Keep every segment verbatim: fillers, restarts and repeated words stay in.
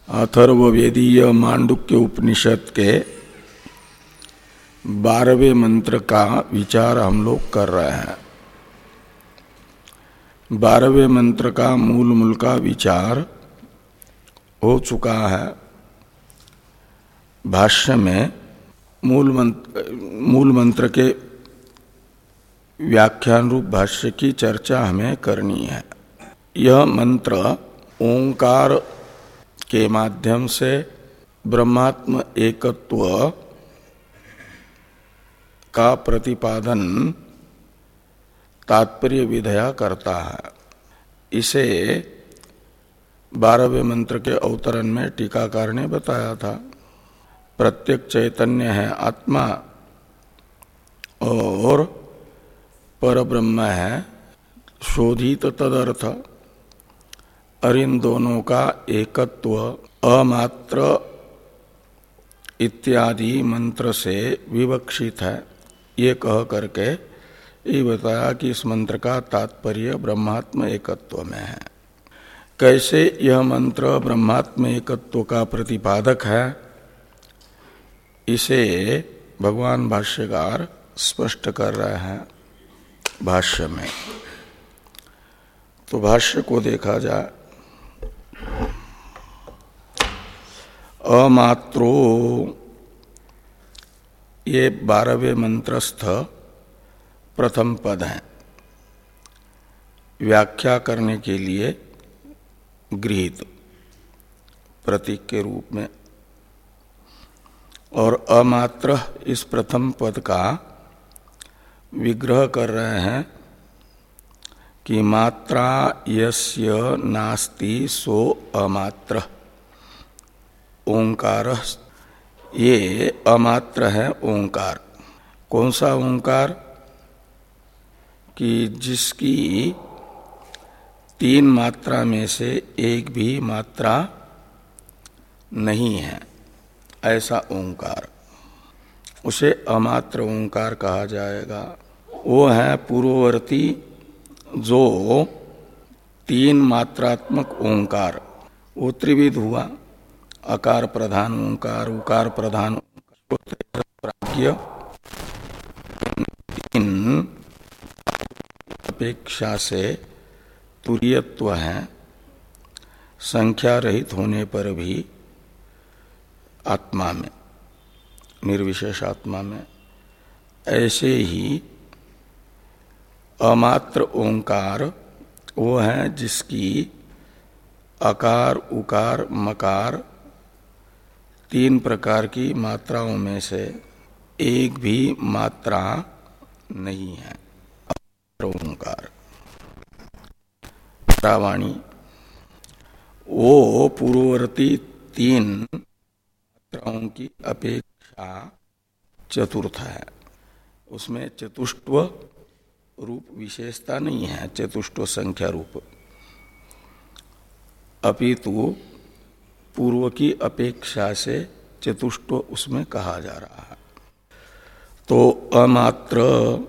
अथर्ववेदीय मांडुक्य उपनिषद के बारहवें मंत्र का विचार हम लोग कर रहे हैं। बारहवें मंत्र का मूल मूल का विचार हो चुका है। भाष्य में मूल मंत्र मूल मंत्र के व्याख्यान रूप भाष्य की चर्चा हमें करनी है। यह मंत्र ओंकार के माध्यम से ब्रह्मात्म एकत्व का प्रतिपादन तात्पर्य विधया करता है। इसे बारहवें मंत्र के अवतरण में टीकाकार ने बताया था। प्रत्येक चैतन्य है आत्मा और परब्रह्म है शोधित तदर्थ, और इन दोनों का एकत्व अमात्र इत्यादि मंत्र से विवक्षित है। ये कह करके ये बताया कि इस मंत्र का तात्पर्य ब्रह्मात्म एकत्व में है। कैसे यह मंत्र ब्रह्मात्म एकत्व का प्रतिपादक है, इसे भगवान भाष्यकार स्पष्ट कर रहे हैं भाष्य में। तो भाष्य को देखा जाए। अमात्रो, ये बारहवें मंत्रस्थ प्रथम पद है, व्याख्या करने के लिए गृहीत प्रतीक के रूप में। और अमात्र इस प्रथम पद का विग्रह कर रहे हैं कि मात्रा यस्य नास्ति सो अमात्र ओंकार। ये अमात्र है ओंकार। कौन सा ओंकार? कि जिसकी तीन मात्रा में से एक भी मात्रा नहीं है, ऐसा ओंकार, उसे अमात्र ओंकार कहा जाएगा। वो है पूर्ववर्ती जो तीन मात्रात्मक ओंकार, वो त्रिविध हुआ। अकार प्रधान ओंकार, उकार प्रधान ओंकार, प्राज्ञ, तीन अपेक्षा से तुरीयत्व है, संख्या रहित होने पर भी आत्मा में, निर्विशेष आत्मा में। ऐसे ही अमात्र ओंकार वो है जिसकी अकार उकार मकार तीन प्रकार की मात्राओं में से एक भी मात्रा नहीं है, ओंकार। प्रावाणी वो पूर्ववर्ती तीन मात्राओं की अपेक्षा चतुर्थ है। उसमें चतुष्टव रूप विशेषता नहीं है, चतुष्टव संख्या रूप, अपितु पूर्व की अपेक्षा से चतुष्टव उसमें कहा जा रहा है। तो अमात्र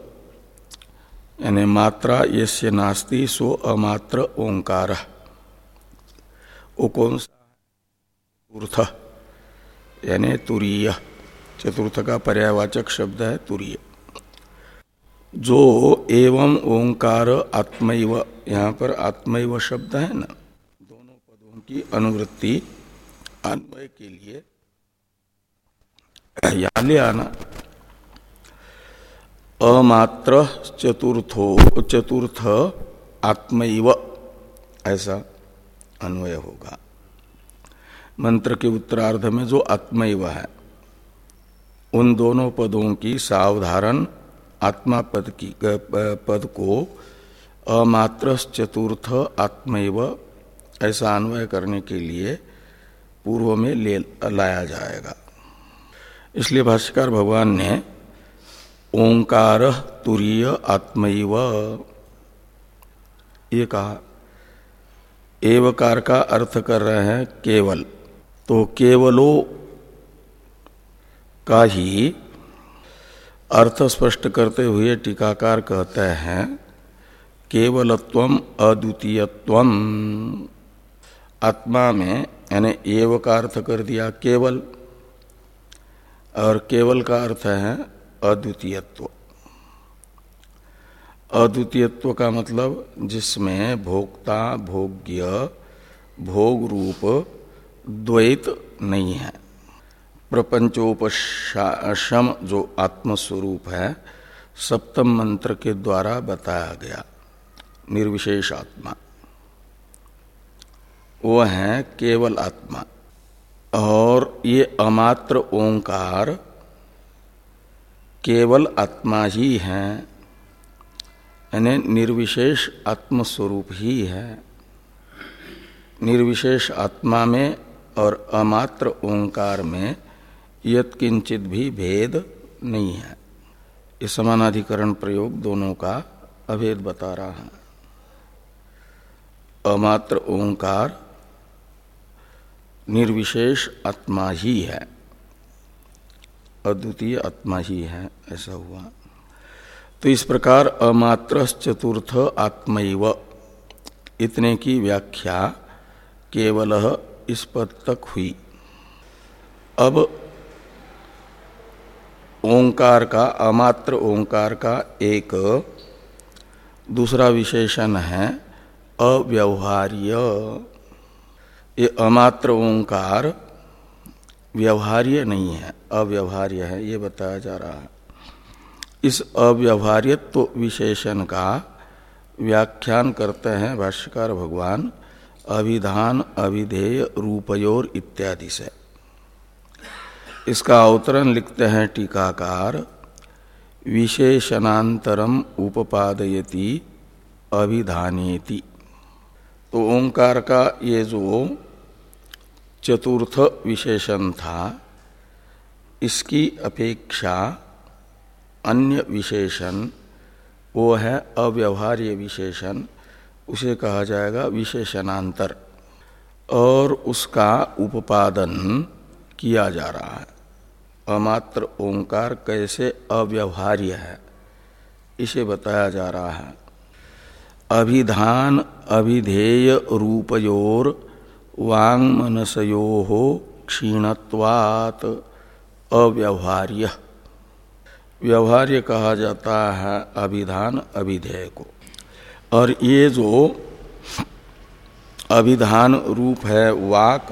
यानी मात्रा यस्य नास्ति सो अमात्र ओंकार, वो कौन सा? चतुर्थ यानी तुरीय। चतुर्थ का पर्यायवाचक शब्द है तुरीय। जो एवं ओंकार आत्मैव, यहाँ पर आत्मैव शब्द है ना, दोनों पदों की अनुवृत्ति अन्वय के लिए यहाँ ले आना। अमात्र चतुर्थो चतुर्थ आत्मैव, ऐसा अन्वय होगा। मंत्र के उत्तरार्ध में जो आत्मैव है, उन दोनों पदों की सावधारण आत्मा पद की पद को अमात्र चतुर्थ आत्मैव ऐसा अन्वय करने के लिए पूर्व में ले लाया जाएगा। इसलिए भाष्यकार भगवान ने ओंकार तुरीय आत्मैव ये कहा। एवकार का अर्थ कर रहे हैं केवल। तो केवलो का ही अर्थ स्पष्ट करते हुए टीकाकार कहते हैं केवलत्वम अद्वितीयत्वम आत्मा में यानी एव का अर्थ कर दिया केवल, और केवल का अर्थ है अद्वितीयत्व। अद्वितीयत्व का मतलब जिसमें भोक्ता भोग्य भोग रूप द्वैत नहीं है। प्रपंचोपशम जो आत्मस्वरूप है सप्तम मंत्र के द्वारा बताया गया निर्विशेष आत्मा, वो है केवल आत्मा। और ये अमात्र ओंकार केवल आत्मा ही है, यानी निर्विशेष आत्मस्वरूप ही है। निर्विशेष आत्मा में और अमात्र ओंकार में यत्किंचित भी भेद नहीं है। ये समानाधिकरण प्रयोग दोनों का अभेद बता रहा है। अमात्र ओंकार निर्विशेष आत्मा ही है, अद्वितीय आत्मा ही है, ऐसा हुआ। तो इस प्रकार अमात्र चतुर्थ आत्मैव इतने की व्याख्या केवल इस पद तक हुई। अब ओंकार का, अमात्र ओंकार का एक दूसरा विशेषण है अव्यवहार्य। ये अमात्र ओंकार व्यवहार्य नहीं है, अव्यवहार्य है, ये बताया जा रहा है। इस अव्यवहार्यत्व विशेषण का व्याख्यान करते हैं भाष्यकार भगवान अभिधान अभिधेय रूपयोर इत्यादि से। इसका अवतरण लिखते हैं टीकाकार, विशेषणांतरम उपपादयति अभिधानेति। तो ओंकार का ये जो चतुर्थ विशेषण था, इसकी अपेक्षा अन्य विशेषण वो है अव्यवहार्य विशेषण, उसे कहा जाएगा विशेषणांतर, और उसका उपादन किया जा रहा है। अमात्र ओंकार कैसे अव्यवहार्य है इसे बताया जा रहा है। अभिधान अभिधेय रूपयोर वांग मनसयोः क्षीणत्वात् अव्यवहार्य। व्यवहार्य कहा जाता है अभिधान अभिधेय को, और ये जो अभिधान रूप है वाक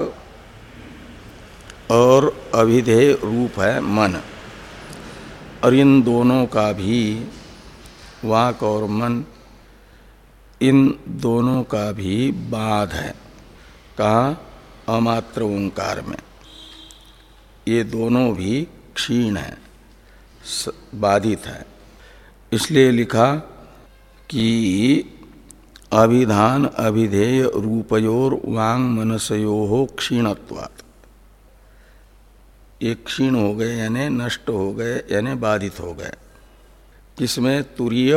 और अभिधेय रूप है मन, और इन दोनों का भी, वाक और मन, इन दोनों का भी बाध है। कहाँ? अमात्र ओंकार में ये दोनों भी क्षीण है, बाधित है। इसलिए लिखा कि अभिधान अभिधेय रूपयोर वांग मनसयोः क्षीणत्वात्। ये क्षीण हो गए यानी नष्ट हो गए यानी बाधित हो गए। किसमें? तुरीय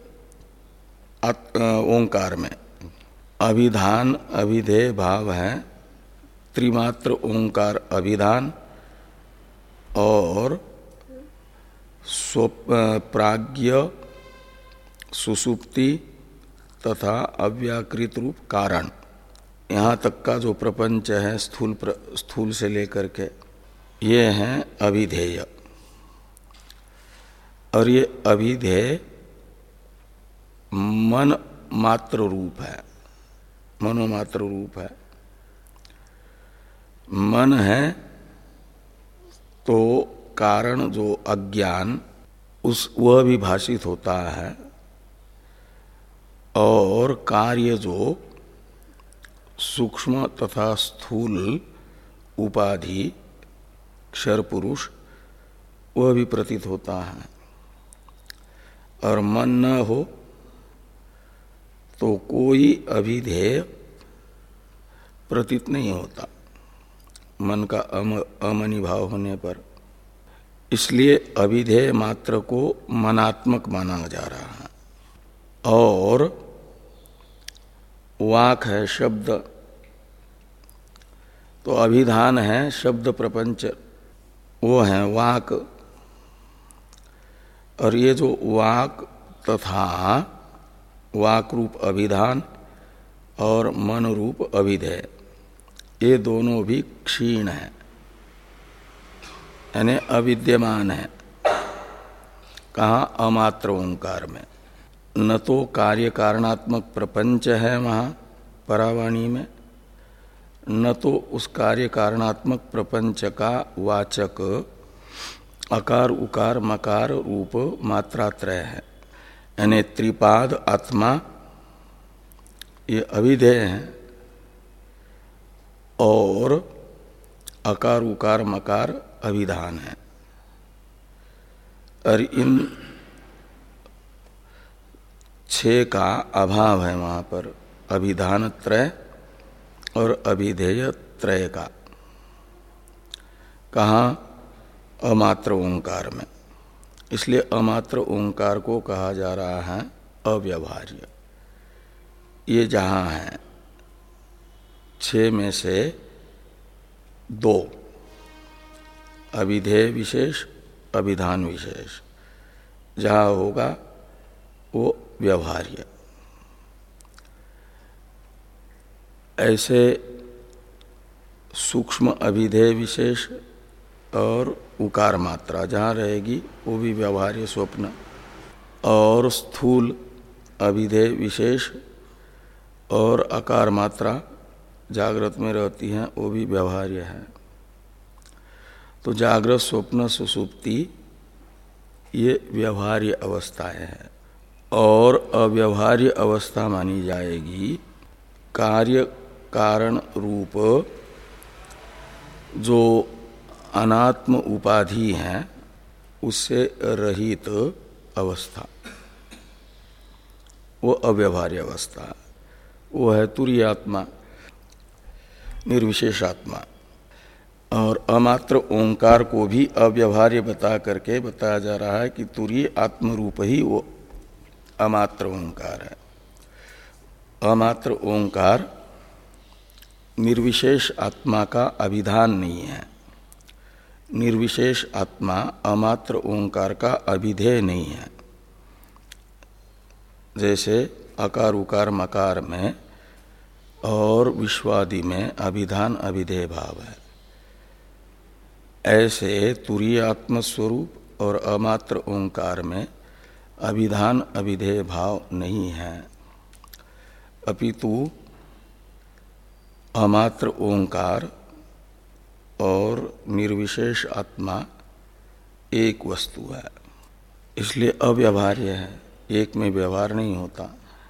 ओंकार में। अभिधान अभिधेय भाव है त्रिमात्र ओंकार अभिधान, और प्राज्ञ सुसुप्ति तथा अव्याकृत रूप कारण, यहाँ तक का जो प्रपंच है स्थूल प्र, स्थूल से लेकर के, ये हैं अभिधेय। और ये अभिधेय मन मात्र रूप है, मनोमात्र रूप है। मन है तो कारण जो अज्ञान, उस वह भी भाषित होता है, और कार्य जो सूक्ष्म तथा स्थूल उपाधि क्षर पुरुष, वह भी प्रतीत होता है। और मन न हो तो कोई अभिधेय प्रतीत नहीं होता, मन का अम, अमनि भाव होने पर। इसलिए अभिधेय मात्र को मनात्मक माना जा रहा है। और वाक है शब्द, तो अभिधान है शब्द प्रपंच, वो है वाक। और ये जो वाक तथा वाक रूप अभिधान और मन रूप अभिधेय, ये दोनों भी क्षीण है, यानी अविद्यमान है। कहाँ? अमात्र ओंकार में। न तो कार्य कारणात्मक प्रपंच है वहाँ परावाणी में, न तो उस कार्य कारणात्मक प्रपंच का वाचक अकार उकार मकार रूप मात्रात्रय है। यानी त्रिपाद आत्मा ये अविधेय है और अकार उकार मकार अभिधान है। और इन छह का अभाव है वहाँ पर, अभिधान त्रय और अभिधेय त्रय का। कहाँ? अमात्र ओंकार में। इसलिए अमात्र ओंकार को कहा जा रहा है अव्यवहार्य। ये जहाँ है छह में से दो, अभिधेय विशेष अभिधान विशेष, जहाँ होगा वो व्यवहार्य। ऐसे सूक्ष्म अभिधेय विशेष और उकार मात्रा जहाँ रहेगी वो भी व्यवहार्य स्वप्न, और स्थूल अभिधेय विशेष और अकार मात्रा जागृत में रहती हैं वो भी व्यवहार्य है। तो जागृत स्वप्न सुषुप्ति ये व्यवहार्य अवस्थाएं हैं, और अव्यवहार्य अवस्था मानी जाएगी कार्य कारण रूप जो अनात्म उपाधि है उससे रहित अवस्था, वो अव्यवहार्य अवस्था, वो है तुरीय आत्मा, निर्विशेषात्मा। और अमात्र ओंकार को भी अव्यवहार्य बता करके बताया जा रहा है कि तुरीय आत्म रूप ही वो अमात्र ओंकार है। अमात्र ओंकार निर्विशेष आत्मा का अभिधान नहीं है, निर्विशेष आत्मा अमात्र ओंकार का अभिधेय नहीं है। जैसे अकार उकार मकार में और विश्वादि में अभिधान अभिधेय भाव है, ऐसे तुरीय आत्मस्वरूप और अमात्र ओंकार में अभिधान अभिधेय भाव नहीं है, अपितु अमात्र ओंकार और निर्विशेष आत्मा एक वस्तु है, इसलिए अव्यवहार्य है, एक में व्यवहार नहीं होता।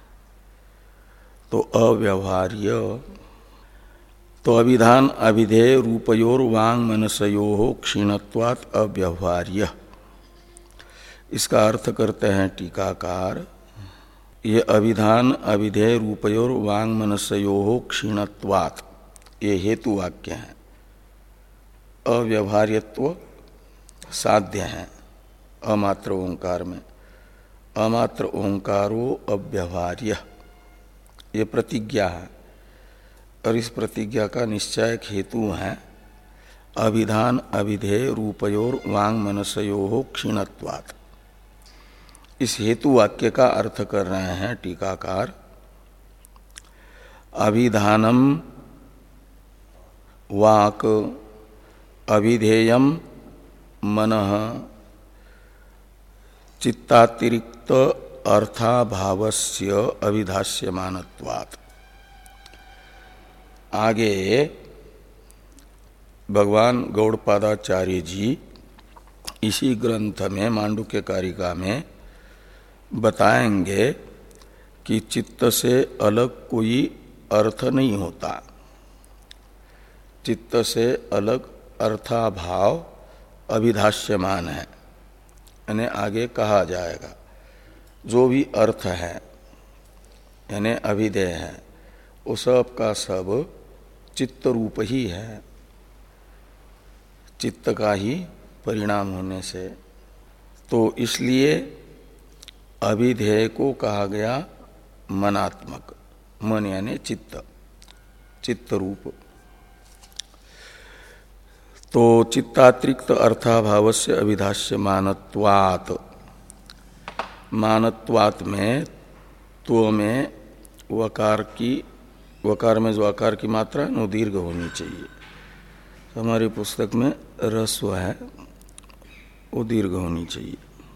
तो अव्यवहार्य, तो अभिधान अभिधेय रूपयोर वांग मनसयो क्षीणत्वात् अव्यवहार्य, इसका अर्थ करते हैं टीकाकार, ये अभिधान अभिधेय रूपयोर वांग मनसयो क्षीणत्वात्, ये हेतु वाक्य है। अव्यवहार्यत्व साध्य है अमात्र ओंकार में, अमात्र ओंकारो अव्यवहार्य, ये प्रतिज्ञा है। और इस प्रतिज्ञा का निश्चयक हेतु है अभिधान अभिधेय रूपयोर वांग मनसयो क्षीणत्वात्। इस हेतु वाक्य का अर्थ कर रहे हैं टीकाकार, अभिधानम वाक अभिधेयम मनः चित्तातिरिक्त अर्थाभावस्य अभिधास्यमानत्वात्। आगे भगवान गौड़पादाचार्य जी इसी ग्रंथ में मांडुक्य कारिका में बताएंगे कि चित्त से अलग कोई अर्थ नहीं होता, चित्त से अलग अर्थाभाव अभिधास्यमान है। यानी आगे कहा जाएगा जो भी अर्थ है यानी अभिधेय है वो सब का सब चित्त रूप ही है, चित्त का ही परिणाम होने से। तो इसलिए अभिधेय को कहा गया मनात्मक, मन यानी चित्त, चित्त रूप। तो चित्तातिरिक्त अर्थाभावस्य अभिधास्य मानत्वात्, मानत्वात् में तो में वकार की वकार में जो आकार की मात्रा है वो दीर्घ होनी चाहिए। तो हमारी पुस्तक में रस्व है, वो दीर्घ होनी चाहिए।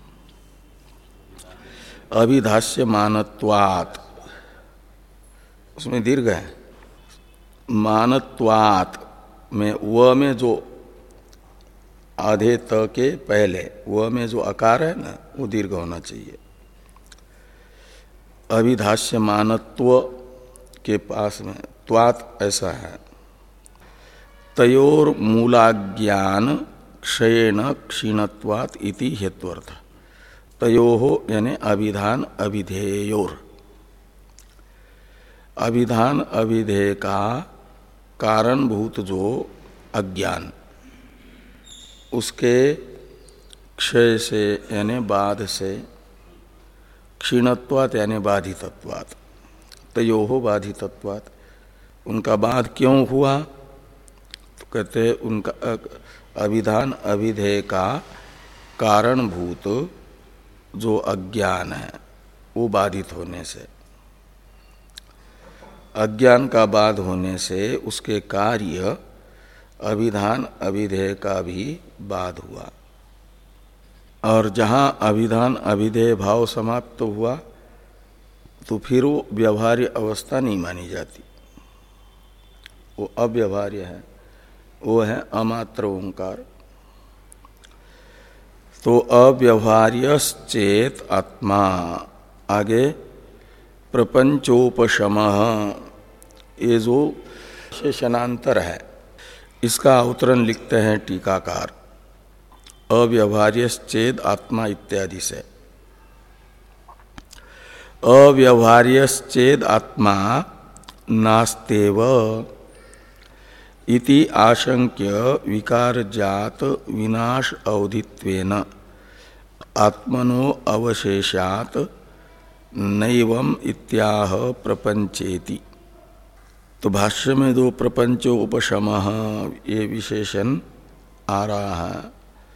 अभिधास्यमानत्वात्, उसमें दीर्घ है। मानत्वात् में व में जो आधे त के पहले व में जो आकार है ना, वो दीर्घ होना चाहिए। अभिधास्यमानत्व के पास में त्वात् ऐसा है। तयोर मूलाज्ञान क्षयेण क्षीणत्वात् इति हेत्वर्थ। तयोः यानी अभिधान अभिधेयोर, अभिधान अभिधेय का कारणभूत जो अज्ञान, उसके क्षय से यानी बाध से, क्षीणत्वात् यानी बाधितत्वात्, तयोः बाधितत्वात्, उनका बाध क्यों हुआ? तो कहते उनका अभिधान अभिधेय का कारणभूत जो अज्ञान है वो बाधित होने से, अज्ञान का बाध होने से उसके कार्य अभिधान अभिधेय का भी बाध हुआ। और जहाँ अभिधान अभिधेय भाव समाप्त तो हुआ तो फिर वो व्यवहार्य अवस्था नहीं मानी जाती, वो अव्यवहार्य है, वो है अमात्र ओंकार। तो अव्यवहार्यश्चेत आत्मा, आगे प्रपंचोपशमः, ये जो शेषणांतर है इसका अवतरण लिखते हैं टीकाकार अव्यवहार्यश्चेद आत्मा इत्यादि से। अव्यवहार्यश्चेद आत्मा नास्तेव इति आशंक्य विकारजात विनाश अवधित्वेन आत्मनो अवशेषात नैवम इत्याह प्रपंचेति। तो भाष्य में दो प्रपंचो उपशमः ये विशेषण आ रहा है,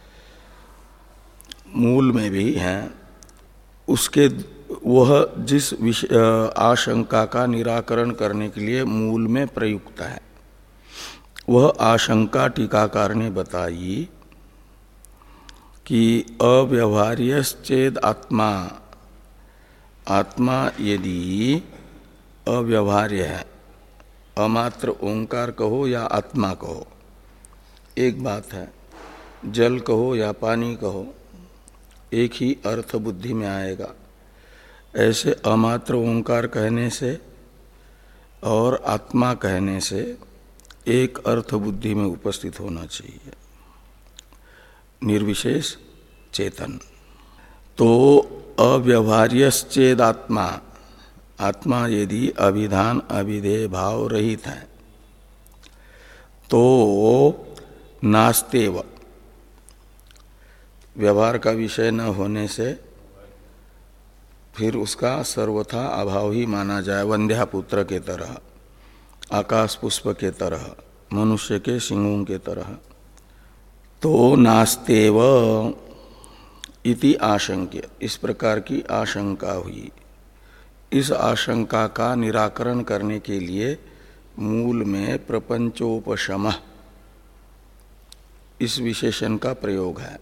मूल में भी है, उसके वह जिस आशंका का निराकरण करने के लिए मूल में प्रयुक्त है, वह आशंका टीकाकार ने बताई कि अव्यवहार्यश्चेद आत्मा, आत्मा यदि अव्यवहार्य है, अमात्र ओंकार कहो या आत्मा कहो एक बात है, जल कहो या पानी कहो एक ही अर्थ बुद्धि में आएगा। ऐसे अमात्र ओंकार कहने से और आत्मा कहने से एक अर्थ बुद्धि में उपस्थित होना चाहिए, निर्विशेष चेतन। तो अव्यवहार्यश्चेद आत्मा, आत्मा यदि अभिधान अभिधेय भाव रहित है तो नास्तेव, व्यवहार का विषय न होने से फिर उसका सर्वथा अभाव ही माना जाए, वंध्या पुत्र के तरह, आकाश पुष्प के तरह, मनुष्य के सिंहों के तरह। तो नास्तेव इति आशंक्य, इस प्रकार की आशंका हुई। इस आशंका का निराकरण करने के लिए मूल में प्रपंचोपशमः इस विशेषण का प्रयोग है।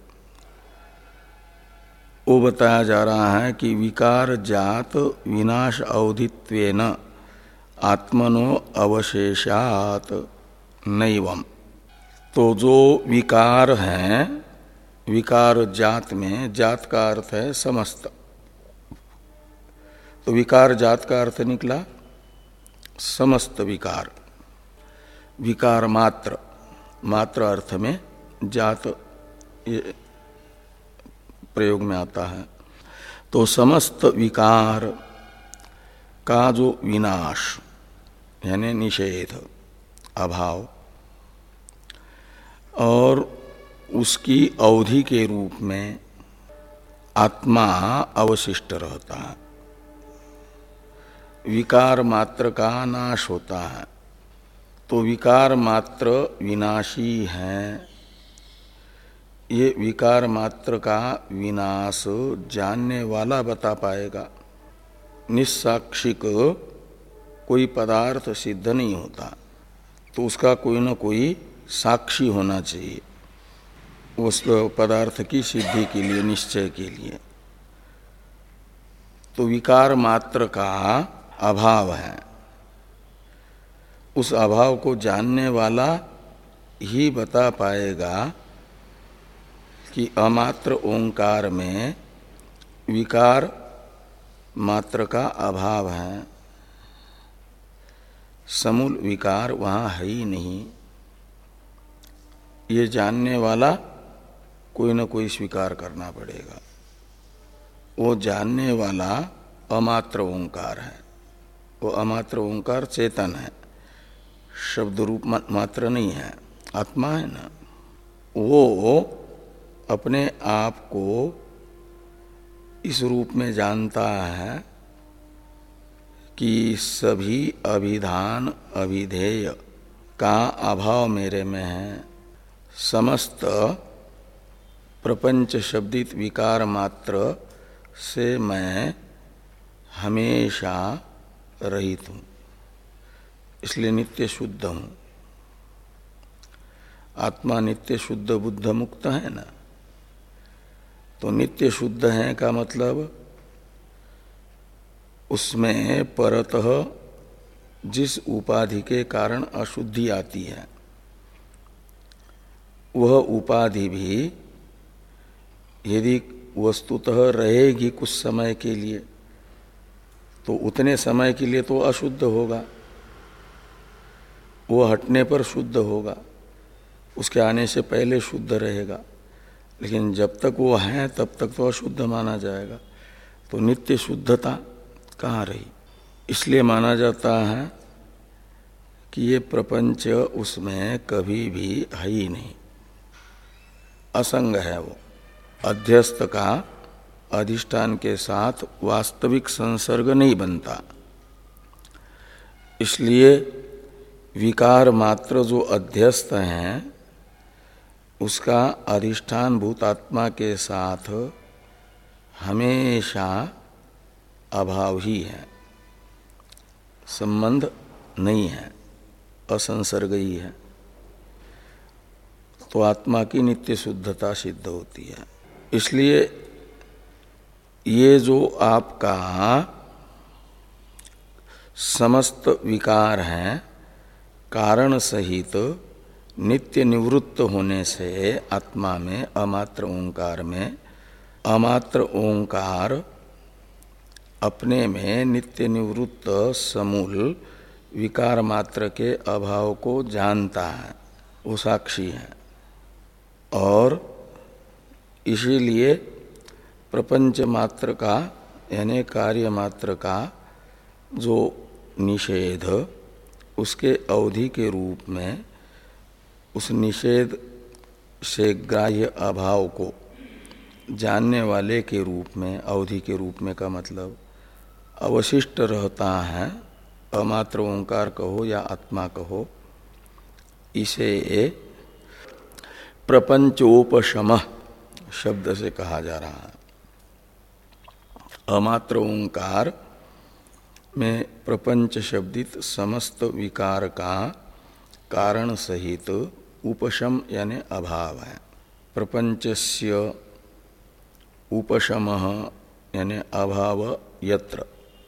वो बताया जा रहा है कि विकार जात विनाश अवधित्वेन आत्मनो अवशेषात नैवम। तो जो विकार हैं, विकार जात में, जात का अर्थ है समस्त, तो विकार जात का अर्थ निकला समस्त विकार, विकार मात्र, मात्र अर्थ में जात ये प्रयोग में आता है। तो समस्त विकार का जो विनाश यानी निषेध, अभाव, और उसकी अवधि के रूप में आत्मा अवशिष्ट रहता है। विकार मात्र का नाश होता है, तो विकार मात्र विनाशी है। ये विकार मात्र का विनाश जानने वाला बता पाएगा। निस्साक्षिक कोई पदार्थ सिद्ध नहीं होता, तो उसका कोई न कोई साक्षी होना चाहिए उस पदार्थ की सिद्धि के लिए, निश्चय के लिए। तो विकार मात्र का अभाव है, उस अभाव को जानने वाला ही बता पाएगा कि अमात्र ओंकार में विकार मात्र का अभाव है, समूल विकार वहाँ है ही नहीं। ये जानने वाला कोई न कोई स्वीकार करना पड़ेगा। वो जानने वाला अमात्र ओंकार है, वो अमात्र ओंकार चेतन है, शब्द रूप मात्र नहीं है, आत्मा है ना। वो अपने आप को इस रूप में जानता है कि सभी अभिधान अभिधेय का अभाव मेरे में है, समस्त प्रपंच शब्दित विकार मात्र से मैं हमेशा रहित हूँ, इसलिए नित्य शुद्ध हूँ। आत्मा नित्य शुद्ध बुद्ध मुक्त है ना। तो नित्य शुद्ध है का मतलब उसमें परतः जिस उपाधि के कारण अशुद्धि आती है वह उपाधि भी यदि वस्तुतः रहेगी कुछ समय के लिए तो उतने समय के लिए तो अशुद्ध होगा, वो हटने पर शुद्ध होगा, उसके आने से पहले शुद्ध रहेगा, लेकिन जब तक वो है तब तक तो अशुद्ध माना जाएगा। तो नित्य शुद्धता कहाँ रही? इसलिए माना जाता है कि ये प्रपंच उसमें कभी भी है ही नहीं, असंग है। वो अध्यस्त का अधिष्ठान के साथ वास्तविक संसर्ग नहीं बनता, इसलिए विकार मात्र जो अध्यस्त हैं उसका अधिष्ठान भूतात्मा के साथ हमेशा अभाव ही है, संबंध नहीं है, असंसर्ग ही है। तो आत्मा की नित्य शुद्धता सिद्ध होती है। इसलिए ये जो आपका समस्त विकार हैं कारण सहित नित्य निवृत्त होने से आत्मा में अमात्र ओंकार में अमात्र ओंकार अपने में नित्य निवृत्त समूल विकार मात्र के अभाव को जानता है, वो साक्षी है। और इसीलिए प्रपंच मात्र का यानी कार्य मात्र का जो निषेध उसके अवधि के रूप में उस निषेध से ग्राह्य अभाव को जानने वाले के रूप में, अवधि के रूप में का मतलब अवशिष्ट रहता है, अमात्र ओंकार कहो या आत्मा कहो, इसे प्रपंचोपशम शब्द से कहा जा रहा है। अमात्र ओंकार में प्रपंच शब्दित समस्त विकार का कारण सहित उपशम यानी अभाव है। प्रपंचस्य उपशमः यानी अभाव यत्र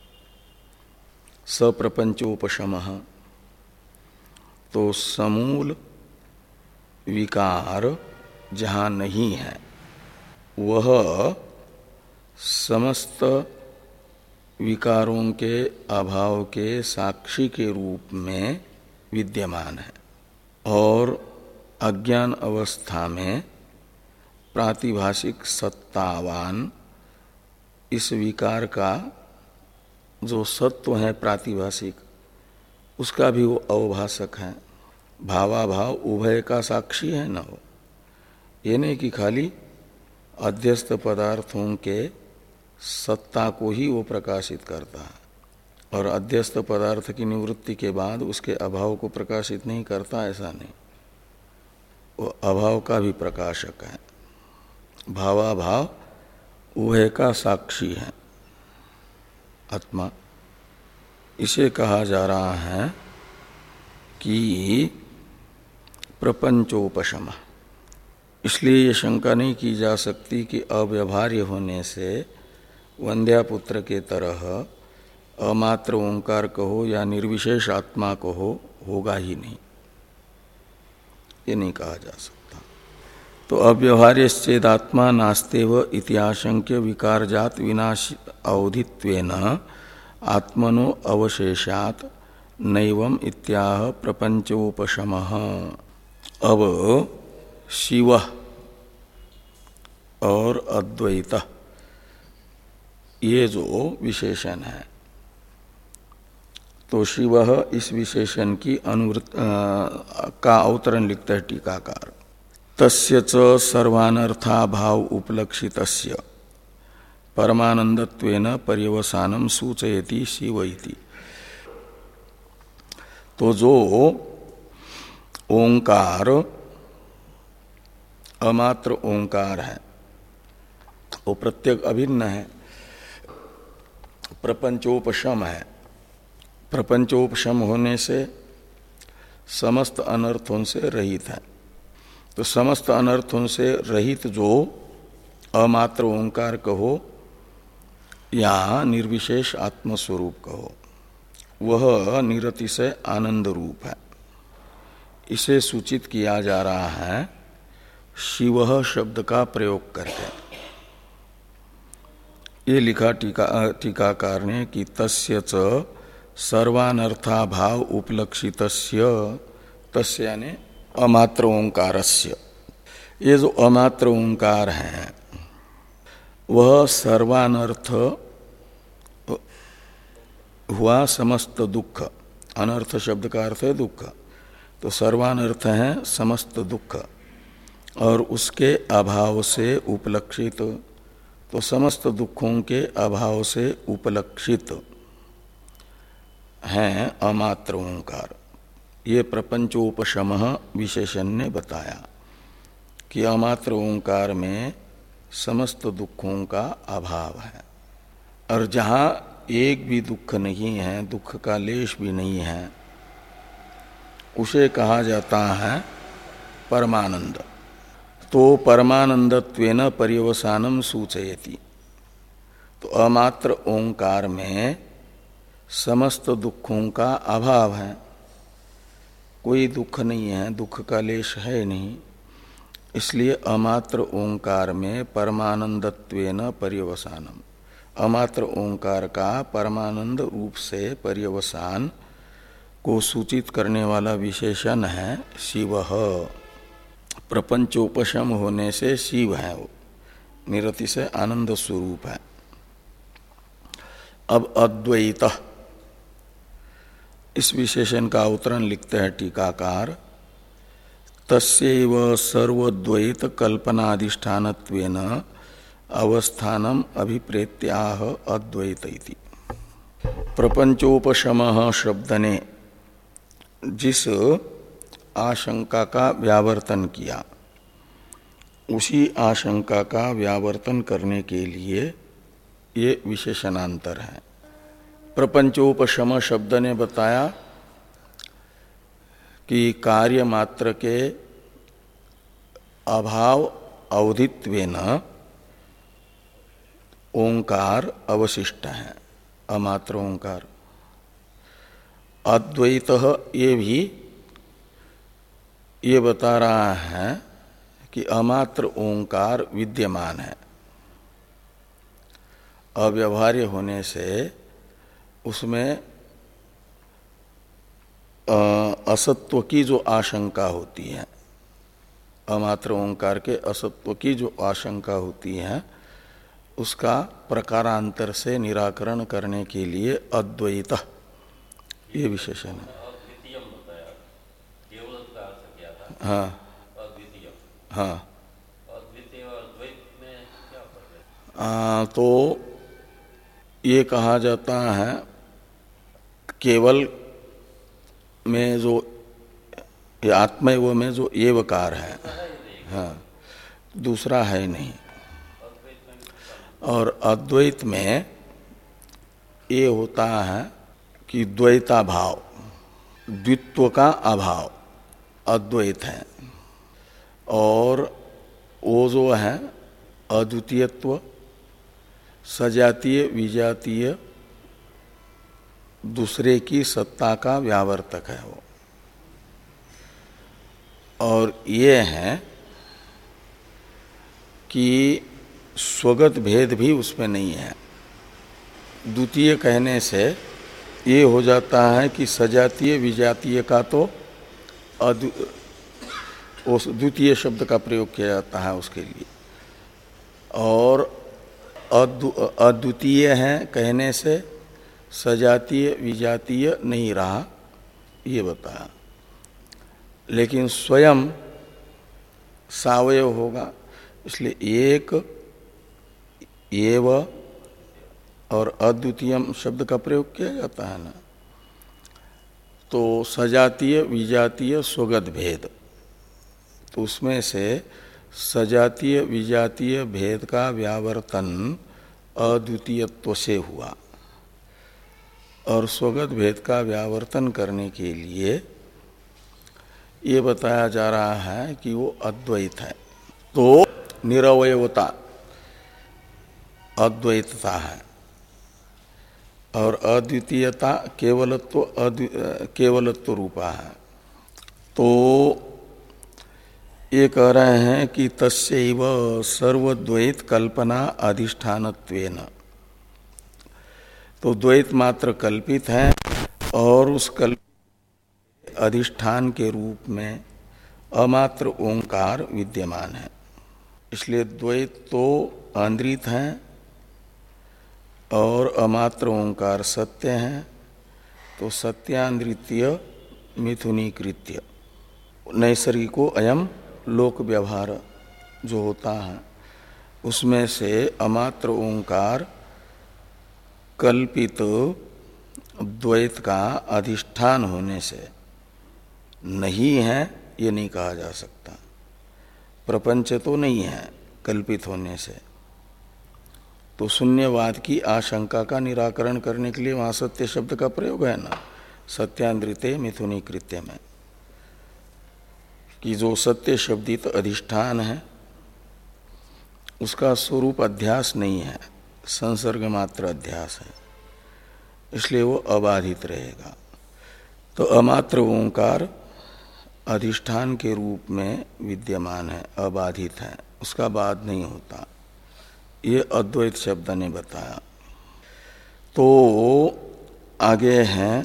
सप्रपंचोपशमः, तो समूल विकार जहाँ नहीं है वह समस्त विकारों के अभाव के साक्षी के रूप में विद्यमान है और अज्ञान अवस्था में प्रातिभाषिक सत्तावान इस विकार का जो सत्व है प्रातिभाषिक उसका भी वो अवभाषक है, भावाभाव उभय का साक्षी है ना। वो ये नहीं कि खाली अध्यस्त पदार्थों के सत्ता को ही वो प्रकाशित करता है और अध्यस्त पदार्थ की निवृत्ति के बाद उसके अभाव को प्रकाशित नहीं करता, ऐसा नहीं। वो अभाव का भी प्रकाशक है, भावाभाव उभय का साक्षी है आत्मा। इसे कहा जा रहा है कि प्रपंचोपशम। इसलिए ये शंका नहीं की जा सकती कि अव्यवहार्य होने से वंद्यापुत्र के तरह अमात्र ओंकार कहो या निर्विशेष आत्मा कहो होगा ही नहीं, ये नहीं कहा जा सकता। तो अव्यवहार्यश्चेदात्मा नास्तेव इत्याशंक्य विकारजात विनाश अवधित्वेन आत्मनो अवशेषात नैवम इत्याह प्रपंचोपशमः। अब शिव और अद्वैत ये जो विशेषण है, तो शिव इस विशेषण की अनुवृत्त का अवतरण लिखता है टीकाकार। तस्य च सर्वानर्था भाव उपलक्षितस्य परमानंदत्वेन पर्यवसानम सूचयति शिव इति। तो जो ओंकार अमात्र ओंकार है वो प्रत्येक अभिन्न है, प्रपंचोपशम है। प्रपंचोपशम होने से समस्त अनर्थों से रहित है। तो समस्त अनर्थों से रहित जो अमात्र ओंकार कहो या निर्विशेष आत्मस्वरूप कहो, वह निरतिशय आनंद रूप है। इसे सूचित किया जा रहा है शिव शब्द का प्रयोग करके। ये लिखा टीका टीकाकार ने कि तस्य च सर्वानर्था भाव उपलक्षितस्य, तस्य यानी अमात्र ओंकारस्य। ये जो अमात्र ओंकार है वह सर्वानर्थ हुआ समस्त दुख। अनर्थ शब्द का अर्थ है दुख, तो सर्वानर्थ है समस्त दुख, और उसके अभाव से उपलक्षित, तो समस्त दुखों के अभाव से उपलक्षित हैं अमात्र ओंकार। ये प्रपंचोपशम विशेषण ने बताया कि अमात्र ओंकार में समस्त दुखों का अभाव है, और जहाँ एक भी दुख नहीं है, दुख का लेश भी नहीं है, उसे कहा जाता है परमानंद। तो परमानंदत्वेन पर्यवसानम सूचयति। तो अमात्र ओंकार में समस्त दुखों का अभाव है, कोई दुख नहीं है, दुख का लेश है नहीं। इसलिए अमात्र ओंकार में परमानंदत्वेन पर्यवसानम, अमात्र ओंकार का परमानंद रूप से पर्यवसान को सूचित करने वाला विशेषण है शिव। प्रपंचोपशम होने से शिव है, वो निरतिशय आनंद स्वरूप है। अब अद्वैत, इस विशेषण का अवतरण लिखते हैं टीकाकार। तस्यैव सर्वद्वैत कल्पनाधिष्ठानत्वेन अवस्थानम अभिप्रेत्याह अद्वैत इति। प्रपंचोपशम शब्द ने जिस आशंका का व्यावर्तन किया, उसी आशंका का व्यावर्तन करने के लिए ये विशेषणांतर है। प्रपंचोपशम शब्द ने बताया कि कार्य मात्र के अभाव अवधित्वेन ओंकार अवशिष्ट है, अमात्र ओंकार। अद्वैत ये भी ये बता रहा है कि अमात्र ओंकार विद्यमान है, अव्यवहार्य होने से उसमें असत्व की जो आशंका होती है, अमात्र ओंकार के असत्व की जो आशंका होती है, उसका प्रकारांतर से निराकरण करने के लिए अद्वैत ये विशेषण है। हाँ हाँ आ, तो ये कहा जाता है केवल में जो आत्मैव में जो एवकार है, हाँ, दूसरा है नहीं। और अद्वैत में ये होता है कि द्वैता भाव, द्वित्व का अभाव, अद्वैत है, और वो जो है अद्वितीयत्व, सजातीय विजातीय दूसरे की सत्ता का व्यावर्तक है वो। और ये है कि स्वगत भेद भी उसमें नहीं है। द्वितीय कहने से ये हो जाता है कि सजातीय विजातीय का तो उस द्वितीय शब्द का प्रयोग किया जाता है उसके लिए, और अद्वितीय है कहने से सजातीय विजातीय नहीं रहा, ये बताया। लेकिन स्वयं सावयव होगा, इसलिए एक एव और अद्वितीयम शब्द का प्रयोग किया जाता है ना। तो सजातीय विजातीय स्वगत भेद, तो उसमें से सजातीय विजातीय भेद का व्यावर्तन अद्वितीयत्व से हुआ, और स्वगत भेद का व्यावर्तन करने के लिए ये बताया जा रहा है कि वो अद्वैत है। तो निरवयवता अद्वैतता है, और अद्वितीयता केवलत्व केवलत्व रूपा है। तो ये कह रहे हैं कि तस्यैव सर्वद्वैत कल्पना अधिष्ठानत्वेन, तो द्वैत मात्र कल्पित है और उस कल्प अधिष्ठान के रूप में अमात्र ओंकार विद्यमान है। इसलिए द्वैत तो आंद्रित है और अमात्र ओंकार सत्य है। तो सत्यान्द्रितीय मिथुनीकृत्य नैसर्गिको अयम लोक व्यवहार जो होता है, उसमें से अमात्र ओंकार कल्पित द्वैत का अधिष्ठान होने से नहीं है, ये नहीं कहा जा सकता। प्रपंच तो नहीं है कल्पित होने से, तो शून्यवाद की आशंका का निराकरण करने के लिए वहां सत्य शब्द का प्रयोग है ना, सत्यान्द्रिते मिथुनीकृत्य में, कि जो सत्य शब्दित अधिष्ठान है उसका स्वरूप अध्यास नहीं है, संसर्ग मात्र अध्यास है, इसलिए वो अबाधित रहेगा। तो अमात्र ओंकार अधिष्ठान के रूप में विद्यमान है, अबाधित है, उसका बाध नहीं होता, ये अद्वैत शब्द ने बताया। तो आगे है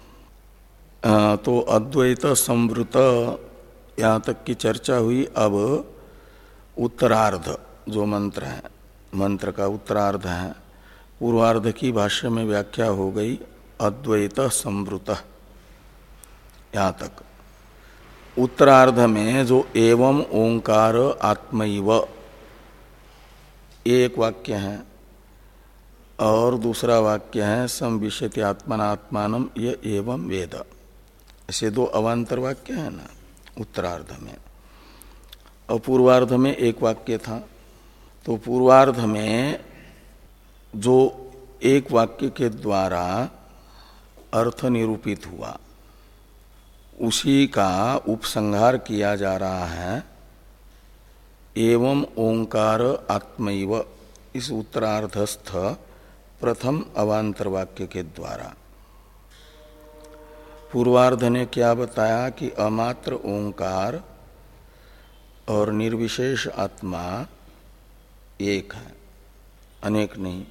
तो अद्वैत संवृत, यहाँ तक की चर्चा हुई। अब उत्तरार्ध जो मंत्र है, मंत्र का उत्तरार्ध है, पूर्वार्ध की भाष्य में व्याख्या हो गई अद्वैत संवृत, यहाँ तक। उत्तरार्ध में जो एवं ओंकार आत्मैव एक वाक्य है, और दूसरा वाक्य है संविशति आत्मनात्मानम ये एवं वेद, ऐसे दो अवान्तर वाक्य है ना उत्तरार्ध में। और पूर्वार्ध में एक वाक्य था, तो पूर्वार्ध में जो एक वाक्य के द्वारा अर्थ निरूपित हुआ उसी का उपसंहार किया जा रहा है एवं ओंकार आत्मैव, इस उत्तरार्धस्थ प्रथम अवान्तर वाक्य के द्वारा। पूर्वार्ध ने क्या बताया कि अमात्र ओंकार और निर्विशेष आत्मा एक है, अनेक नहीं।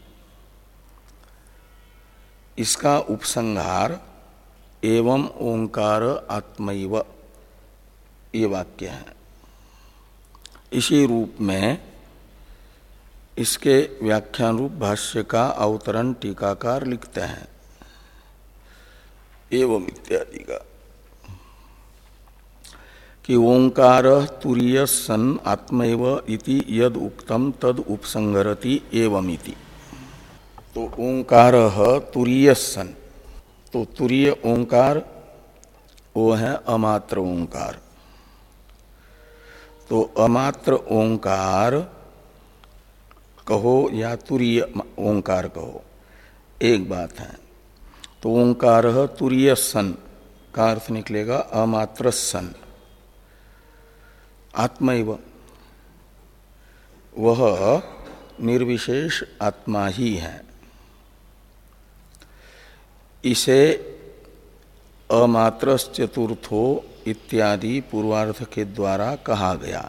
इसका उपसंहार एवं ओंकार आत्मैव ये वाक्य है। इसी रूप में इसके व्याख्यान रूप भाष्य का अवतरण टीकाकार लिखते हैं एवं इत्यादि का, कि ओंकार तुरीय सन आत्मैव इति यद उक्तम तद उपसंहरति एवमिति। तो ओंकार तुरीय सन, तो तुरीय ओंकार वो है अमात्र ओंकार। तो अमात्र ओंकार कहो या तुरीय ओंकार कहो, एक बात है। तो ओंकार तुरीय सन का अर्थ निकलेगा अमात्र सन, आत्मैव, वह निर्विशेष आत्मा ही है। इसे अमात्रस चतुर्थो इत्यादि पूर्वार्ध के द्वारा कहा गया।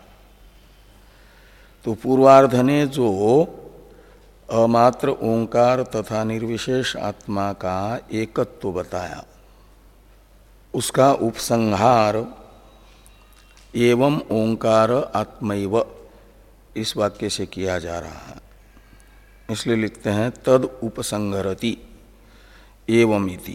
तो पूर्वार्ध ने जो अमात्र ओंकार तथा निर्विशेष आत्मा का एकत्व बताया, उसका उपसंहार एवं ओंकार आत्मैव इस वाक्य से किया जा रहा है। इसलिए लिखते हैं तद उपसंहरति एवं इति।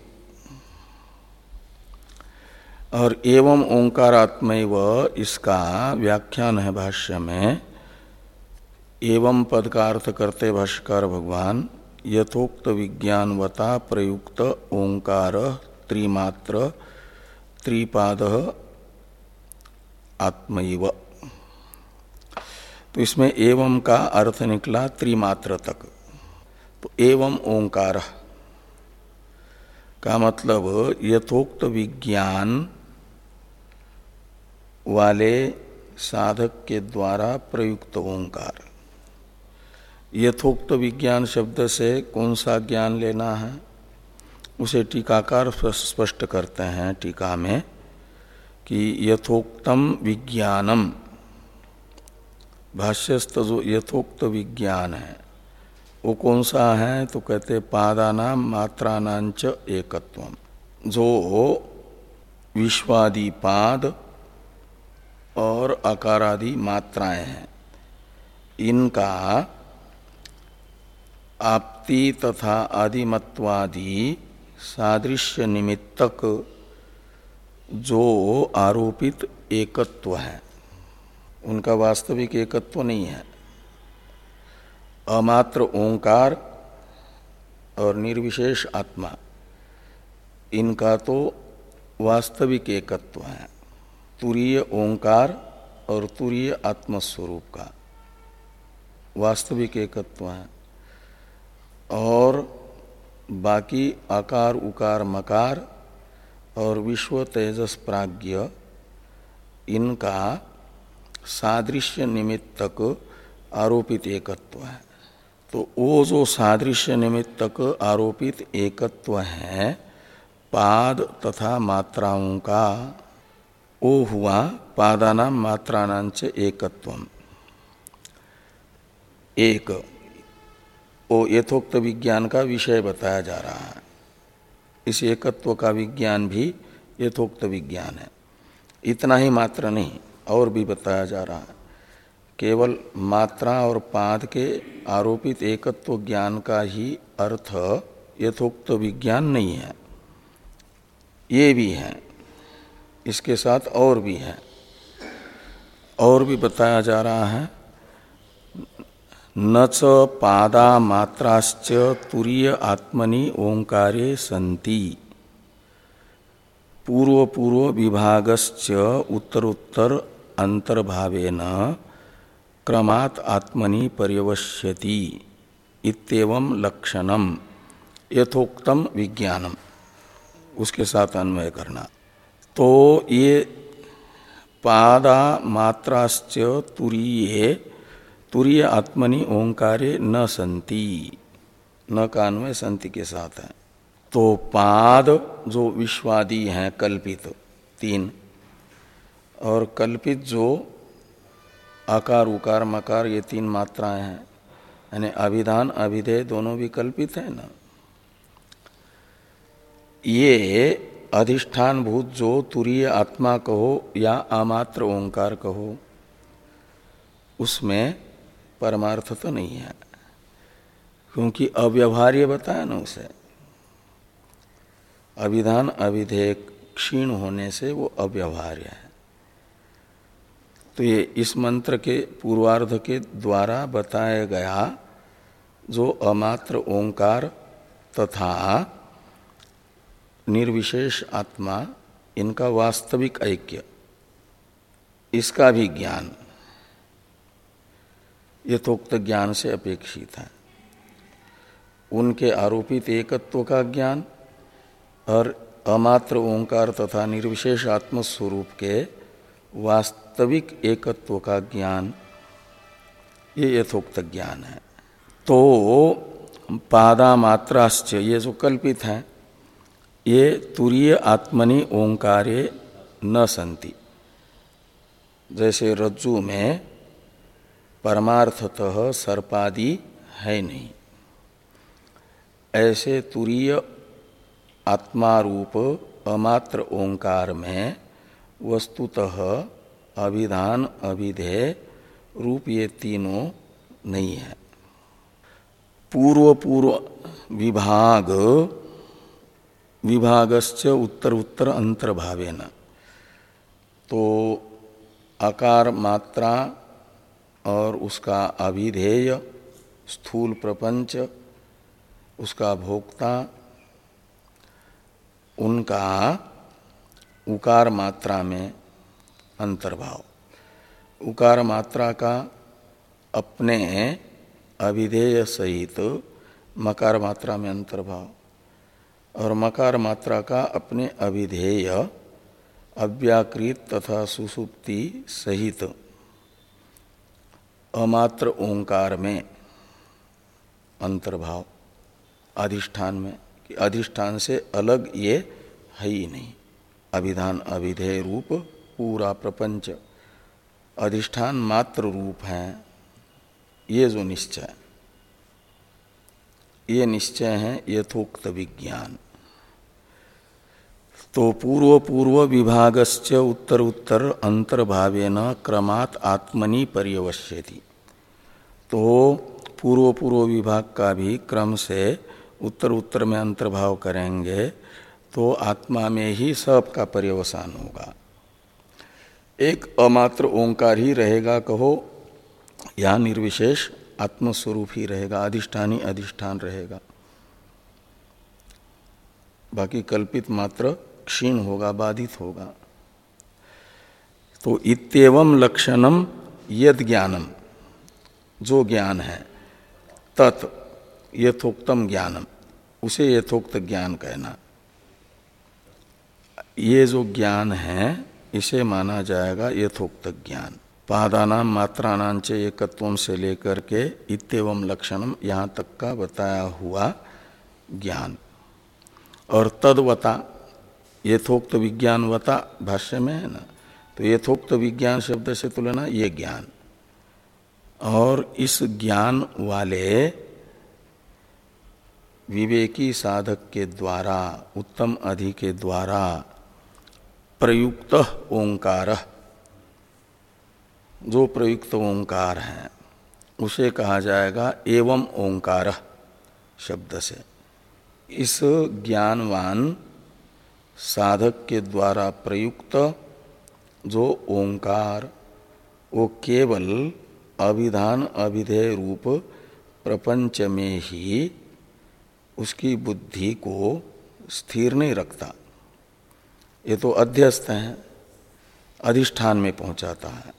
और एवं ओंकारात्मैव इसका व्याख्यान है भाष्य में। एवं पद का अर्थ करते भाष्यकार भगवान यथोक्त विज्ञानवता प्रयुक्त ओंकार त्रिमात्र त्रिपाद आत्मैव। तो इसमें एवं का अर्थ निकला त्रिमात्र तक। तो एवं ओंकार का मतलब यथोक्त विज्ञान वाले साधक के द्वारा प्रयुक्त ओंकार। यथोक्त विज्ञान शब्द से कौन सा ज्ञान लेना है, उसे टीकाकार स्पष्ट करते हैं टीका में कि यथोक्तम विज्ञानम, भाष्यस्थ जो यथोक्त विज्ञान है वो कौन सा है, तो कहते पादानाम मात्रानांच एकत्वम। जो विश्वादि पाद और अकारादि मात्राएं हैं, इनका आपति तथा आदिमत्वादि सादृश्य निमित्तक जो आरोपित एकत्व है, उनका वास्तविक एकत्व नहीं है। अमात्र ओंकार और निर्विशेष आत्मा, इनका तो वास्तविक एकत्व है। तुरीय ओंकार और तुरीय आत्मस्वरूप का वास्तविक एकत्व है। और बाकी आकार उकार मकार और विश्व तेजस प्राज्ञ, इनका सादृश्य निमित्तक आरोपित एकत्व है। तो वो जो सादृश्य निमित्तक आरोपित एकत्व है पाद तथा मात्राओं का, वो हुआ पादानाम मात्राणांच एकत्वम। एक वो यथोक्त विज्ञान का विषय बताया जा रहा है। इस एकत्व का विज्ञान भी यथोक्त विज्ञान है। इतना ही मात्र नहीं, और भी बताया जा रहा है। केवल मात्रा और पाद के आरोपित एकत्व ज्ञान का ही अर्थ यथोक्त विज्ञान नहीं है, ये भी है। इसके साथ और भी है, और भी बताया जा रहा है। न च पादा मात्राश्च तुरीय आत्मनि ओंकारे सन्ति पूर्व पूर्व विभागश्च उत्तरोत्तर अंतर्भावेन क्रमात् आत्मनि पर्यवश्यति इत्येवं लक्षणम यथोक्तम विज्ञानम, उसके साथ अन्वय करना। तो ये पादा मात्राश्च तुरीये तुरीय आत्मनि ओंकारे न संति, न का अन्वय संति के साथ है। तो पाद जो विश्वादि हैं कल्पित तीन, और कल्पित जो आकार उकार मकार ये तीन मात्राएं हैं, यानी अभिधान अभिधेय दोनों भी कल्पित है ना। ये अधिष्ठान भूत जो तुरीय आत्मा कहो या अमात्र ओंकार कहो, उसमें परमार्थ तो नहीं है, क्योंकि अव्यवहार्य बताया ना उसे। अभिधान अभिधेय क्षीण होने से वो अव्यवहार्य है। तो ये इस मंत्र के पूर्वार्ध के द्वारा बताया गया जो अमात्र ओंकार तथा निर्विशेष आत्मा, इनका वास्तविक ऐक्य, इसका भी ज्ञान यथोक्त ज्ञान से अपेक्षित है। उनके आरोपित एकत्व का ज्ञान और अमात्र ओंकार तथा निर्विशेष आत्मस्वरूप के वास्तविक एकत्व का ज्ञान, ये यथोक्त ज्ञान है। तो पादामात्राश्च, ये जो कल्पित है, ये तुरीय आत्मनि ओंकारे न संति। जैसे रज्जु में परमार्थतः सर्पादि है नहीं, ऐसे तुरीय आत्मारूप अमात्र ओंकार में वस्तुतः अभिधान अभिधेय रूप ये तीनों नहीं है। पूर्व पूर्व विभाग विभागश्च उत्तर उत्तर अंतर्भावेन, तो आकार मात्रा और उसका अभिधेय स्थूल प्रपंच, उसका भोक्ता, उनका उकार मात्रा में अंतर्भाव, उकार मात्रा का अपने अभिधेय सहित मकार मात्रा में अंतर्भाव, और मकार मात्रा का अपने अभिधेय अव्याकृत तथा सुसुप्ति सहित अमात्र ओंकार में अंतर्भाव, अधिष्ठान में, कि अधिष्ठान से अलग ये है ही नहीं। अभिधान अभिधेय रूप पूरा प्रपंच अधिष्ठान मात्र रूप है, ये जो निश्चय, ये निश्चय है यथोक्त विज्ञान। तो पूर्व पूर्व विभागश्च उत्तर उत्तर अंतर्भावेन क्रमात् आत्मनि पर्यवस्यति। तो पूर्व पूर्व विभाग का भी क्रम से उत्तर उत्तर में अंतर्भाव करेंगे तो आत्मा में ही सब का पर्यवसान होगा। एक अमात्र ओंकार ही रहेगा कहो, या निर्विशेष आत्मस्वरूप ही रहेगा, अधिष्ठानी अधिष्ठान रहेगा, बाकी कल्पित मात्र क्षीण होगा, बाधित होगा। तो इत्येवं लक्षणम यद ज्ञानम, जो ज्ञान है, तत् यथोक्तम ज्ञानम, उसे यथोक्त ज्ञान कहना। ये जो ज्ञान है इसे माना जाएगा यथोक्त ज्ञान। पादानाम मात्राणां च एकत्वम से लेकर के इत्येवं लक्षणम यहाँ तक का बताया हुआ ज्ञान। और तद्वता, यथोक्त विज्ञानवता भाष्य में है ना, तो यथोक्त विज्ञान शब्द से तुलना ये ज्ञान, और इस ज्ञान वाले विवेकी साधक के द्वारा, उत्तम अधि के द्वारा प्रयुक्त ओंकार, जो प्रयुक्त ओंकार है उसे कहा जाएगा एवं ओंकार शब्द से। इस ज्ञानवान साधक के द्वारा प्रयुक्त जो ओंकार, वो केवल अभिधान अभिधेय रूप प्रपंच में ही उसकी बुद्धि को स्थिर नहीं रखता, ये तो अध्यस्त है, अधिष्ठान में पहुंचाता है।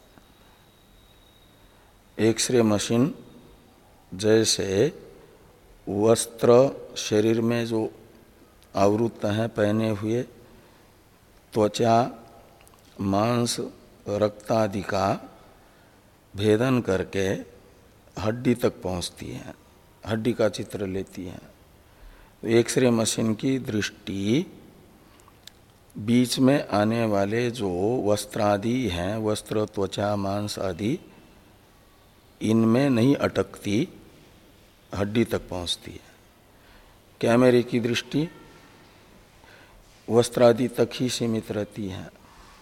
एक्सरे मशीन जैसे वस्त्र शरीर में जो आवृत हैं पहने हुए, त्वचा मांस रक्तादि का भेदन करके हड्डी तक पहुंचती है, हड्डी का चित्र लेती है। तो एक्सरे मशीन की दृष्टि बीच में आने वाले जो वस्त्रादि हैं, वस्त्र त्वचा मांस आदि, इनमें नहीं अटकती, हड्डी तक पहुंचती है। कैमरे की दृष्टि वस्त्रादि तक ही सीमित रहती है।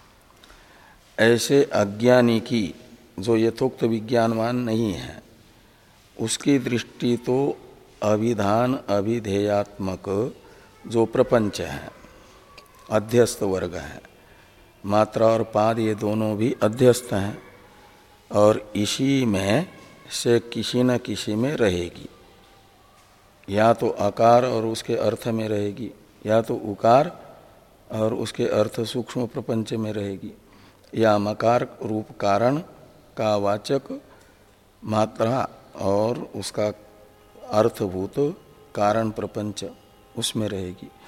ऐसे अज्ञानी की, जो यथोक्त विज्ञानवान नहीं है, उसकी दृष्टि तो अभिधान अभिधेयात्मक जो प्रपंच है, अध्यस्त वर्ग है, मात्रा और पाद ये दोनों भी अध्यस्त हैं, और इसी में से किसी न किसी में रहेगी। या तो आकार और उसके अर्थ में रहेगी, या तो उकार और उसके अर्थ सूक्ष्म प्रपंच में रहेगी, या मकार रूप कारण का वाचक मात्रा और उसका अर्थभूत कारण प्रपंच उसमें रहेगी।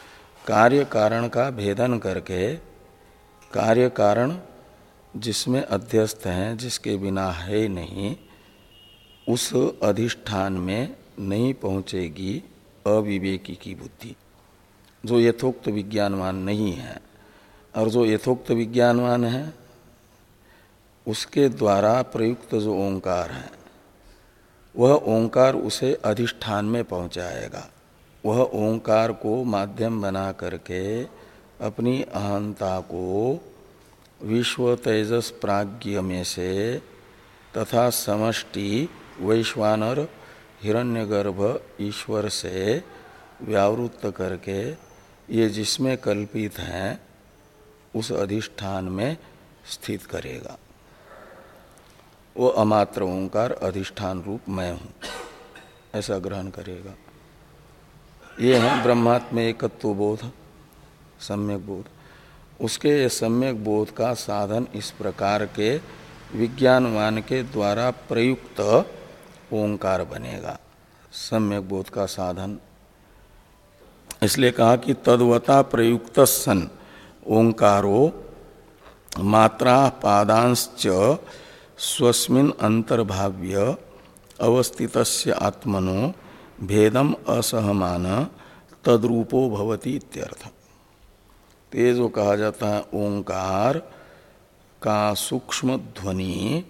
कार्य कारण का भेदन करके कार्य कारण जिसमें अध्यस्त हैं, जिसके बिना है नहीं, उस अधिष्ठान में नहीं पहुंचेगी अविवेकी की बुद्धि, जो यथोक्त विज्ञानवान नहीं है। और जो यथोक्त विज्ञानवान है उसके द्वारा प्रयुक्त जो ओंकार है, वह ओंकार उसे अधिष्ठान में पहुंचाएगा। वह ओंकार को माध्यम बना करके अपनी अहंता को विश्व तेजस प्राज्ञ में से तथा समष्टि वैश्वानर हिरण्यगर्भ ईश्वर से व्यावृत्त करके ये जिसमें कल्पित हैं उस अधिष्ठान में स्थित करेगा। वो अमात्र ओंकार अधिष्ठान रूप मैं हूँ, ऐसा ग्रहण करेगा। ये है ब्रह्मात्म एकत्व बोध, सम्यक बोध। उसके सम्यक बोध का साधन इस प्रकार के विज्ञानवान के द्वारा प्रयुक्त ओंकार बनेगा, सम्यक बोध का साधन। इसलिए कहा कि तद्वता प्रयुक्त सन ओंकारो मात्रा पादांश्च स्वस्मिन् अंतर्भाव्य अवस्थितस्य आत्मनो भेदम असहमान तद्रूपो भवति इत्यर्थ। ते जो कहा जाता है ओंकार का सूक्ष्म ध्वनि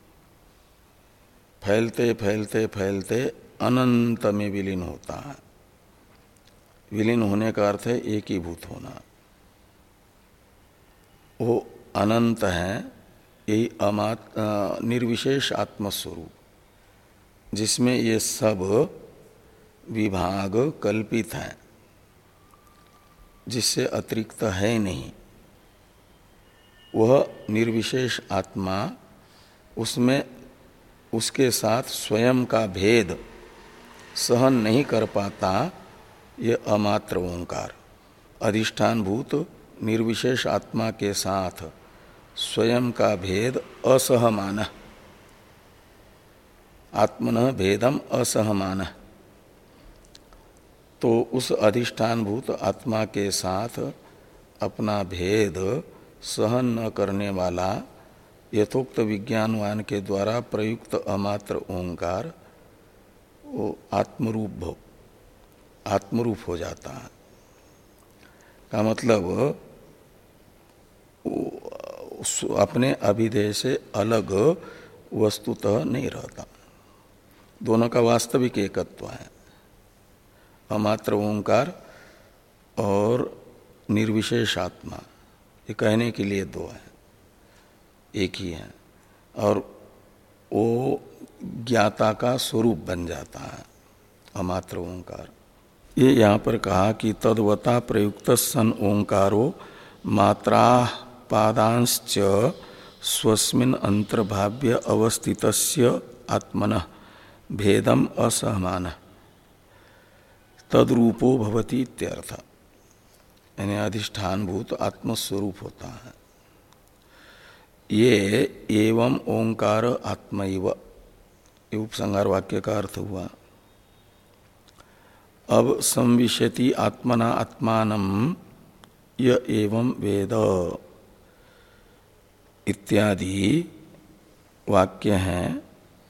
फैलते फैलते फैलते अनंत में विलीन होता है। विलीन होने का अर्थ है एकीभूत होना। वो अनंत है, यही अमात निर्विशेष आत्मस्वरूप, जिसमें ये सब विभाग कल्पित हैं, जिससे अतिरिक्त है नहीं। वह निर्विशेष आत्मा, उसमें उसके साथ स्वयं का भेद सहन नहीं कर पाता। ये अमात्र ओंकार अधिष्ठान भूत निर्विशेष आत्मा के साथ स्वयं का भेद असहमान, आत्मनः भेदम असहमान, तो उस अधिष्ठान भूत आत्मा के साथ अपना भेद सहन न करने वाला यथोक्त विज्ञानवान के द्वारा प्रयुक्त अमात्र ओंकार वो आत्मरूप आत्मरूप हो जाता है। का मतलब अपने अभिधेय से अलग वस्तुतः नहीं रहता। दोनों का वास्तविक एकत्व है, अमात्र ओंकार और निर्विशेष आत्मा। ये कहने के लिए दो है, एक ही है। और वो ज्ञाता का स्वरूप बन जाता है अमात्र ओंकार। ये यहाँ पर कहा कि तद्वता प्रयुक्त सन ओंकारो मात्रा पादांश्च स्वस्मिन् अंतर्भाव्य अवस्थितस्य आत्मनः भेदम असहमान तद्रूपो भवति इत्यर्थ। यानी अधिष्ठान भूत आत्मस्वरूप होता है। ये एवं ओंकार आत्मैव, ये उपसंहार वाक्य का अर्थ हुआ। अब संविशति आत्मना आत्मानं य एवं वेद इत्यादि वाक्य हैं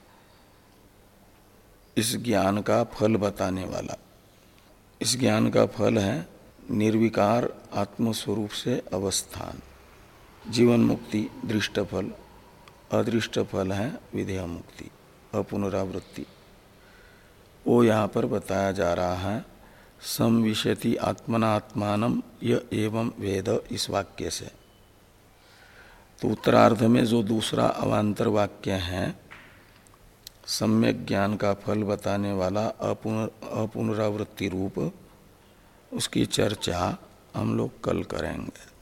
इस ज्ञान का फल बताने वाला। इस ज्ञान का फल है निर्विकार आत्मस्वरूप से अवस्थान, जीवन मुक्ति दृष्ट फल, अदृष्ट फल है विधेय मुक्ति, अपुनरावृत्ति। वो यहाँ पर बताया जा रहा है संविशति आत्मना आत्मानं य एवं वेद, इस वाक्य से। तो उत्तरार्ध में जो दूसरा अवान्तर वाक्य है सम्यक ज्ञान का फल बताने वाला अपुनरावृत्ति रूप, उसकी चर्चा हम लोग कल करेंगे।